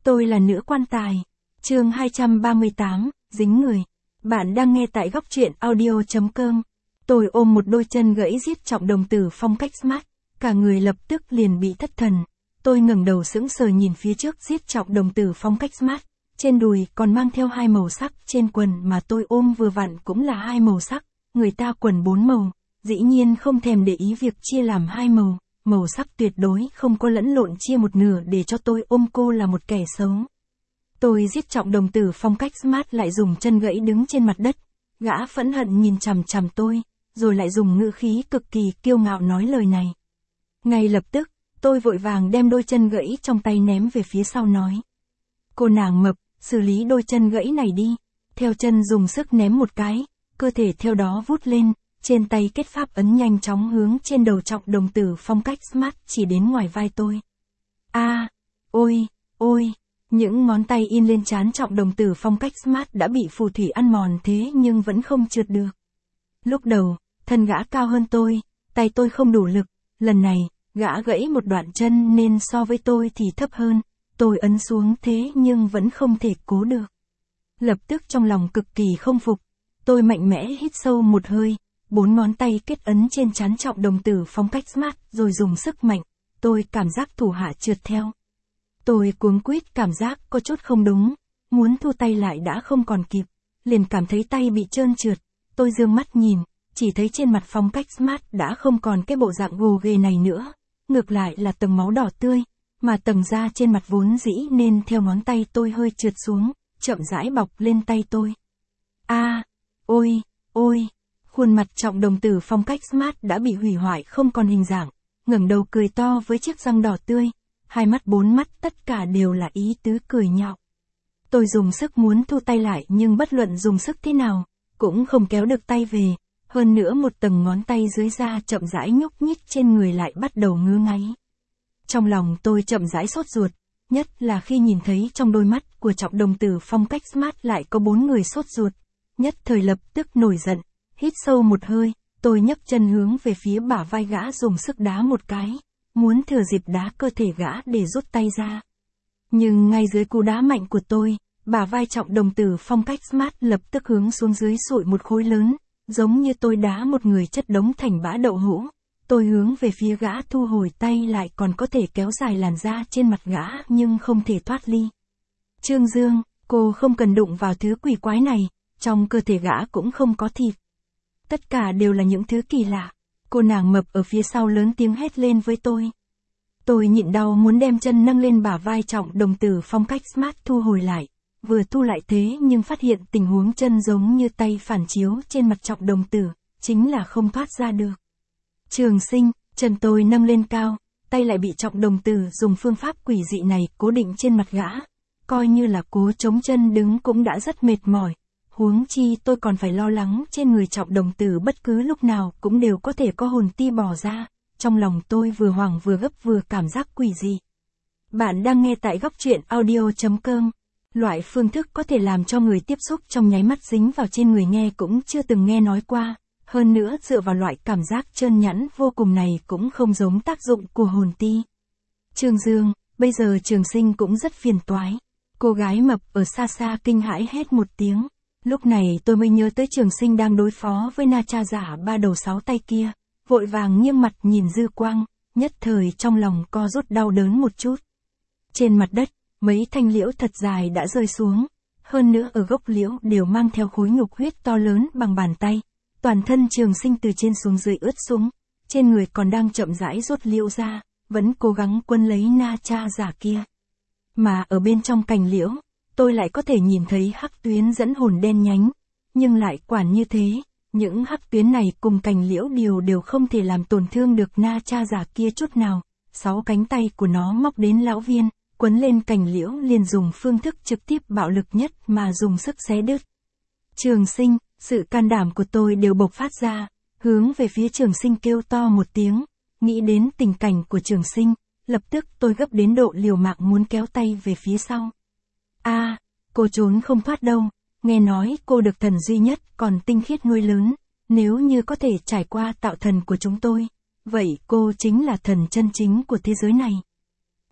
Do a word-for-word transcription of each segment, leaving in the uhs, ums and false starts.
Tôi là nữ quan tài. Chương hai trăm ba mươi tám, dính người. Bạn đang nghe tại góc truyện audio.com. Tôi ôm một đôi chân gãy giết trọng đồng tử phong cách smart, cả người lập tức liền bị thất thần. Tôi ngẩng đầu sững sờ nhìn phía trước giết trọng đồng tử phong cách smart, trên đùi còn mang theo hai màu sắc, trên quần mà tôi ôm vừa vặn cũng là hai màu sắc, người ta quần bốn màu, dĩ nhiên không thèm để ý việc chia làm hai màu, màu sắc tuyệt đối không có lẫn lộn chia một nửa để cho tôi ôm cô là một kẻ xấu. Tôi giết trọng đồng tử phong cách smart lại dùng chân gãy đứng trên mặt đất, gã phẫn hận nhìn chằm chằm tôi, rồi lại dùng ngữ khí cực kỳ kiêu ngạo nói lời này. Ngay lập tức, tôi vội vàng đem đôi chân gãy trong tay ném về phía sau nói. Cô nàng mập, xử lý đôi chân gãy này đi, theo chân dùng sức ném một cái, cơ thể theo đó vút lên, trên tay kết pháp ấn nhanh chóng hướng trên đầu trọng đồng tử phong cách smart chỉ đến ngoài vai tôi. A, à, ôi, ôi, những ngón tay in lên trán trọng đồng tử phong cách smart đã bị phù thủy ăn mòn thế nhưng vẫn không trượt được. Lúc đầu, thân gã cao hơn tôi, tay tôi không đủ lực, lần này, gã gãy một đoạn chân nên so với tôi thì thấp hơn, tôi ấn xuống thế nhưng vẫn không thể cố được. Lập tức trong lòng cực kỳ không phục, tôi mạnh mẽ hít sâu một hơi, bốn ngón tay kết ấn trên trán trọng đồng tử phong cách smart rồi dùng sức mạnh, tôi cảm giác thủ hạ trượt theo. Tôi cuống quýt cảm giác có chút không đúng, muốn thu tay lại đã không còn kịp, liền cảm thấy tay bị trơn trượt, tôi dương mắt nhìn, chỉ thấy trên mặt phong cách smart đã không còn cái bộ dạng gồ ghề này nữa, ngược lại là tầng máu đỏ tươi, mà tầng da trên mặt vốn dĩ nên theo ngón tay tôi hơi trượt xuống, chậm rãi bọc lên tay tôi. A, à, ôi, ôi, khuôn mặt trọng đồng tử phong cách smart đã bị hủy hoại không còn hình dạng, ngẩng đầu cười to với chiếc răng đỏ tươi, hai mắt bốn mắt tất cả đều là ý tứ cười nhạo. Tôi dùng sức muốn thu tay lại nhưng bất luận dùng sức thế nào, cũng không kéo được tay về, hơn nữa một tầng ngón tay dưới da chậm rãi nhúc nhích trên người lại bắt đầu ngứa ngáy. Trong lòng tôi chậm rãi sốt ruột, nhất là khi nhìn thấy trong đôi mắt của trọng đồng tử phong cách smart lại có bốn người sốt ruột, nhất thời lập tức nổi giận, hít sâu một hơi, tôi nhấc chân hướng về phía bả vai gã dùng sức đá một cái, muốn thừa dịp đá cơ thể gã để rút tay ra. Nhưng ngay dưới cú đá mạnh của tôi, bả vai trọng đồng tử phong cách smart lập tức hướng xuống dưới sụi một khối lớn, giống như tôi đá một người chất đống thành bã đậu hũ. Tôi hướng về phía gã thu hồi tay lại còn có thể kéo dài làn da trên mặt gã nhưng không thể thoát ly. Trương Dương, cô không cần đụng vào thứ quỷ quái này, trong cơ thể gã cũng không có thịt. Tất cả đều là những thứ kỳ lạ. Cô nàng mập ở phía sau lớn tiếng hét lên với tôi. Tôi nhịn đau muốn đem chân nâng lên bả vai trọng đồng tử phong cách smart thu hồi lại. Vừa thu lại thế nhưng phát hiện tình huống chân giống như tay phản chiếu trên mặt trọng đồng tử, chính là không thoát ra được. Trường Sinh, chân tôi nâng lên cao, tay lại bị trọng đồng tử dùng phương pháp quỷ dị này cố định trên mặt gã. Coi như là cố chống chân đứng cũng đã rất mệt mỏi. Huống chi tôi còn phải lo lắng trên người trọng đồng tử bất cứ lúc nào cũng đều có thể có hồn ti bò ra. Trong lòng tôi vừa hoảng vừa gấp vừa cảm giác quỷ dị. Bạn đang nghe tại góc truyện audio.com. Loại phương thức có thể làm cho người tiếp xúc trong nháy mắt dính vào trên người nghe cũng chưa từng nghe nói qua. Hơn nữa dựa vào loại cảm giác trơn nhẵn vô cùng này cũng không giống tác dụng của hồn ti. Trương Dương, bây giờ Trường Sinh cũng rất phiền toái. Cô gái mập ở xa xa kinh hãi hét một tiếng. Lúc này tôi mới nhớ tới Trường Sinh đang đối phó với na cha giả ba đầu sáu tay kia. Vội vàng nghiêng mặt nhìn Dư Quang, nhất thời trong lòng co rút đau đớn một chút. Trên mặt đất, mấy thanh liễu thật dài đã rơi xuống. Hơn nữa ở gốc liễu đều mang theo khối nhục huyết to lớn bằng bàn tay. Toàn thân Trường Sinh từ trên xuống dưới ướt sũng, trên người còn đang chậm rãi rút liễu ra, vẫn cố gắng quấn lấy na cha giả kia. Mà ở bên trong cành liễu, tôi lại có thể nhìn thấy hắc tuyến dẫn hồn đen nhánh, nhưng lại quản như thế, những hắc tuyến này cùng cành liễu đều đều không thể làm tổn thương được na cha giả kia chút nào. Sáu cánh tay của nó móc đến lão viên, quấn lên cành liễu liền dùng phương thức trực tiếp bạo lực nhất mà dùng sức xé đứt. Trường Sinh, sự can đảm của tôi đều bộc phát ra, hướng về phía Trường Sinh kêu to một tiếng, nghĩ đến tình cảnh của Trường Sinh, lập tức tôi gấp đến độ liều mạng muốn kéo tay về phía sau. A, à, cô trốn không thoát đâu, nghe nói cô được thần duy nhất còn tinh khiết nuôi lớn, nếu như có thể trải qua tạo thần của chúng tôi, vậy cô chính là thần chân chính của thế giới này.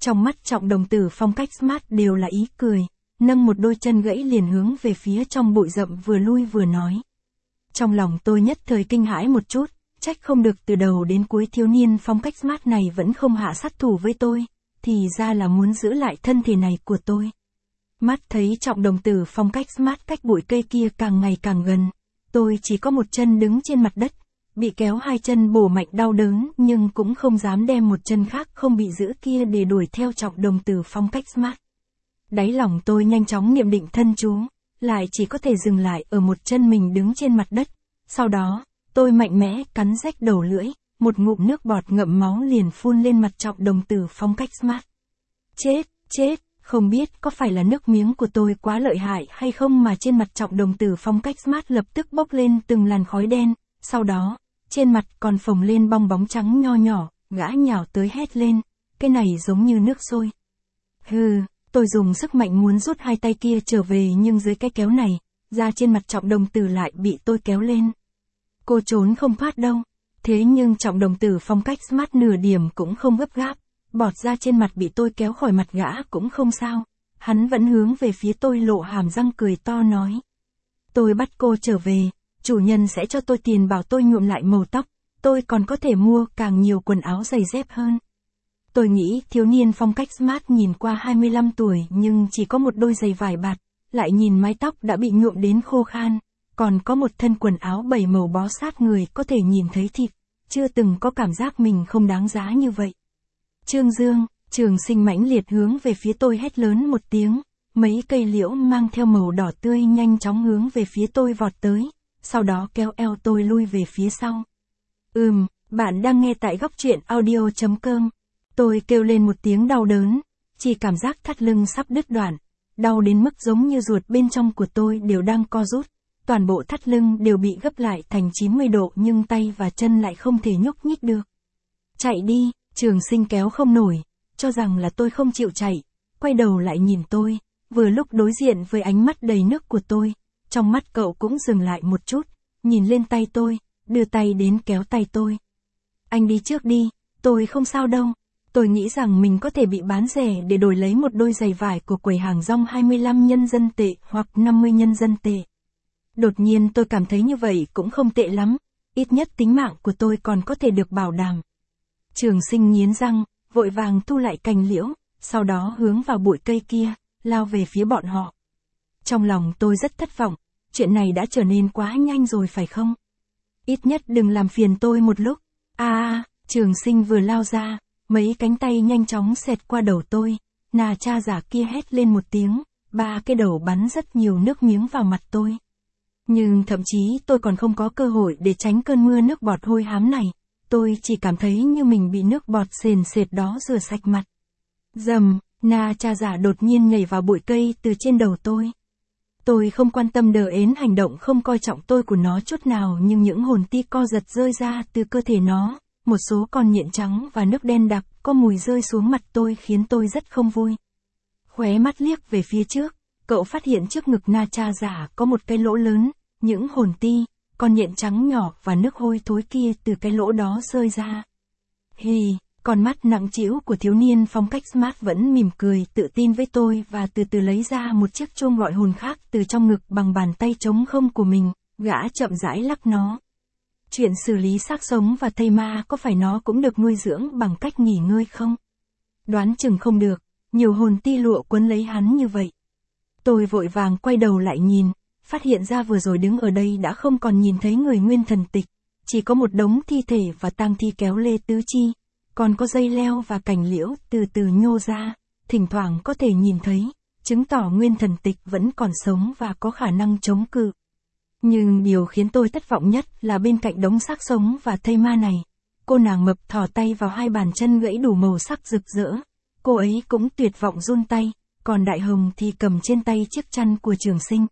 Trong mắt Trọng đồng tử phong cách smart đều là ý cười, nâng một đôi chân gãy liền hướng về phía trong bụi rậm vừa lui vừa nói. Trong lòng tôi nhất thời kinh hãi một chút, trách không được từ đầu đến cuối thiếu niên phong cách smart này vẫn không hạ sát thủ với tôi, thì ra là muốn giữ lại thân thể này của tôi. Mắt thấy Trọng đồng tử phong cách smart cách bụi cây kia càng ngày càng gần, tôi chỉ có một chân đứng trên mặt đất, bị kéo hai chân bổ mạnh đau đớn nhưng cũng không dám đem một chân khác không bị giữ kia để đuổi theo Trọng đồng tử phong cách smart. Đáy lòng tôi nhanh chóng niệm định thân chú, lại chỉ có thể dừng lại ở một chân mình đứng trên mặt đất. Sau đó, tôi mạnh mẽ cắn rách đầu lưỡi, một ngụm nước bọt ngậm máu liền phun lên mặt Trọng đồng tử phong cách smart. Chết, chết, không biết có phải là nước miếng của tôi quá lợi hại hay không mà trên mặt Trọng đồng tử phong cách smart lập tức bốc lên từng làn khói đen, sau đó, trên mặt còn phồng lên bong bóng trắng nho nhỏ, gã nhào tới hét lên, cái này giống như nước sôi. Hừ, tôi dùng sức mạnh muốn rút hai tay kia trở về nhưng dưới cái kéo này, da trên mặt Trọng đồng tử lại bị tôi kéo lên. Cô trốn không thoát đâu. Thế nhưng Trọng đồng tử phong cách smart nửa điểm cũng không gấp gáp, bọt ra trên mặt bị tôi kéo khỏi mặt gã cũng không sao. Hắn vẫn hướng về phía tôi lộ hàm răng cười to nói. Tôi bắt cô trở về, chủ nhân sẽ cho tôi tiền bảo tôi nhuộm lại màu tóc, tôi còn có thể mua càng nhiều quần áo giày dép hơn. Tôi nghĩ thiếu niên phong cách smart nhìn qua hai mươi lăm tuổi nhưng chỉ có một đôi giày vải bạt, lại nhìn mái tóc đã bị nhuộm đến khô khan, còn có một thân quần áo bảy màu bó sát người có thể nhìn thấy thịt, chưa từng có cảm giác mình không đáng giá như vậy. Trương Dương, Trường Sinh mãnh liệt hướng về phía tôi hét lớn một tiếng, mấy cây liễu mang theo màu đỏ tươi nhanh chóng hướng về phía tôi vọt tới, sau đó kéo eo tôi lui về phía sau. Ừm, bạn đang nghe tại góc truyện audio chấm com. Tôi kêu lên một tiếng đau đớn, chỉ cảm giác thắt lưng sắp đứt đoạn, đau đến mức giống như ruột bên trong của tôi đều đang co rút, toàn bộ thắt lưng đều bị gấp lại thành chín mươi độ nhưng tay và chân lại không thể nhúc nhích được. Chạy đi, Trường Sinh kéo không nổi, cho rằng là tôi không chịu chạy, quay đầu lại nhìn tôi, vừa lúc đối diện với ánh mắt đầy nước của tôi, trong mắt cậu cũng dừng lại một chút, nhìn lên tay tôi, đưa tay đến kéo tay tôi. Anh đi trước đi, tôi không sao đâu. Tôi nghĩ rằng mình có thể bị bán rẻ để đổi lấy một đôi giày vải của quầy hàng rong hai mươi lăm nhân dân tệ hoặc năm mươi nhân dân tệ. Đột nhiên tôi cảm thấy như vậy cũng không tệ lắm, ít nhất tính mạng của tôi còn có thể được bảo đảm. Trường Sinh nghiến răng, vội vàng thu lại cành liễu, sau đó hướng vào bụi cây kia, lao về phía bọn họ. Trong lòng tôi rất thất vọng, chuyện này đã trở nên quá nhanh rồi phải không? Ít nhất đừng làm phiền tôi một lúc. A à, Trường Sinh vừa lao ra, mấy cánh tay nhanh chóng xẹt qua đầu tôi, nà cha giả kia hét lên một tiếng, ba cái đầu bắn rất nhiều nước miếng vào mặt tôi. Nhưng thậm chí tôi còn không có cơ hội để tránh cơn mưa nước bọt hôi hám này, tôi chỉ cảm thấy như mình bị nước bọt sền sệt đó rửa sạch mặt. Dầm, na cha giả đột nhiên nhảy vào bụi cây từ trên đầu tôi. Tôi không quan tâm đờ ến hành động không coi trọng tôi của nó chút nào nhưng những hồn ti co giật rơi ra từ cơ thể nó, một số con nhện trắng và nước đen đặc có mùi rơi xuống mặt tôi khiến tôi rất không vui. Khóe mắt liếc về phía trước, cậu phát hiện trước ngực na cha giả có một cái lỗ lớn, những hồn ti, con nhện trắng nhỏ và nước hôi thối kia từ cái lỗ đó rơi ra. Hì, con mắt nặng trĩu của thiếu niên phong cách smart vẫn mỉm cười tự tin với tôi và từ từ lấy ra một chiếc chuông gọi hồn khác từ trong ngực bằng bàn tay trống không của mình, gã chậm rãi lắc nó. Chuyện xử lý xác sống và thây ma có phải nó cũng được nuôi dưỡng bằng cách nghỉ ngơi không? Đoán chừng không được, nhiều hồn ti lụa quấn lấy hắn như vậy. Tôi vội vàng quay đầu lại nhìn, phát hiện ra vừa rồi đứng ở đây đã không còn nhìn thấy người nguyên thần tịch, chỉ có một đống thi thể và tang thi kéo lê tứ chi, còn có dây leo và cành liễu từ từ nhô ra, thỉnh thoảng có thể nhìn thấy, chứng tỏ nguyên thần tịch vẫn còn sống và có khả năng chống cự. Nhưng điều khiến tôi thất vọng nhất là bên cạnh đống xác sống và thây ma này, cô nàng mập thò tay vào hai bàn chân gãy đủ màu sắc rực rỡ, cô ấy cũng tuyệt vọng run tay, còn Đại Hồng thì cầm trên tay chiếc chăn của Trường Sinh.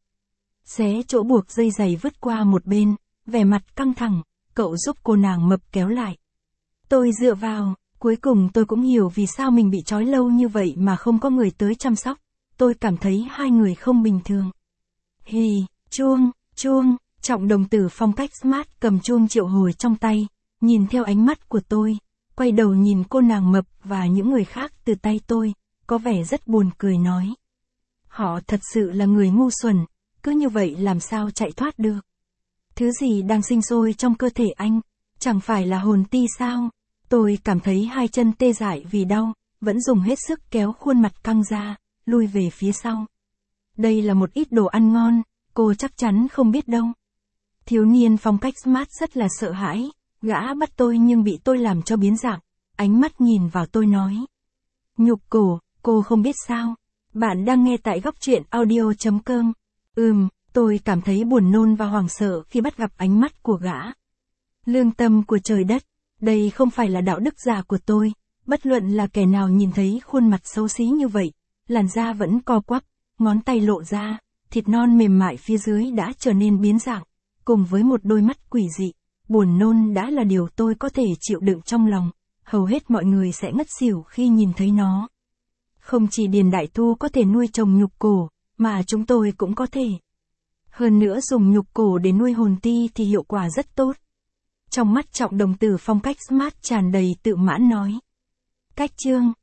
Xé chỗ buộc dây giày vứt qua một bên, vẻ mặt căng thẳng, cậu giúp cô nàng mập kéo lại. Tôi dựa vào, cuối cùng tôi cũng hiểu vì sao mình bị trói lâu như vậy mà không có người tới chăm sóc, tôi cảm thấy hai người không bình thường. Hì, chuông, chuông, Trọng đồng tử phong cách smart cầm chuông triệu hồi trong tay, nhìn theo ánh mắt của tôi, quay đầu nhìn cô nàng mập và những người khác từ tay tôi, có vẻ rất buồn cười nói. Họ thật sự là người ngu xuẩn, cứ như vậy làm sao chạy thoát được. Thứ gì đang sinh sôi trong cơ thể anh, chẳng phải là hồn ti sao? Tôi cảm thấy hai chân tê dại vì đau, vẫn dùng hết sức kéo khuôn mặt căng ra, lui về phía sau. Đây là một ít đồ ăn ngon, cô chắc chắn không biết đâu. Thiếu niên phong cách smart rất là sợ hãi, gã bắt tôi nhưng bị tôi làm cho biến dạng, ánh mắt nhìn vào tôi nói. Nhục cổ, cô không biết sao? Bạn đang nghe tại góc truyện audio chấm com. Ừm, tôi cảm thấy buồn nôn và hoảng sợ khi bắt gặp ánh mắt của gã. Lương tâm của trời đất, đây không phải là đạo đức giả của tôi, bất luận là kẻ nào nhìn thấy khuôn mặt xấu xí như vậy, làn da vẫn co quắp, ngón tay lộ ra, thịt non mềm mại phía dưới đã trở nên biến dạng, cùng với một đôi mắt quỷ dị, buồn nôn đã là điều tôi có thể chịu đựng trong lòng, hầu hết mọi người sẽ ngất xỉu khi nhìn thấy nó. Không chỉ Điền Đại Thu có thể nuôi trồng nhục cổ, mà chúng tôi cũng có thể. Hơn nữa dùng nhục cổ để nuôi hồn ti thì hiệu quả rất tốt. Trong mắt Trọng đồng tử phong cách smart tràn đầy tự mãn nói. Cách chương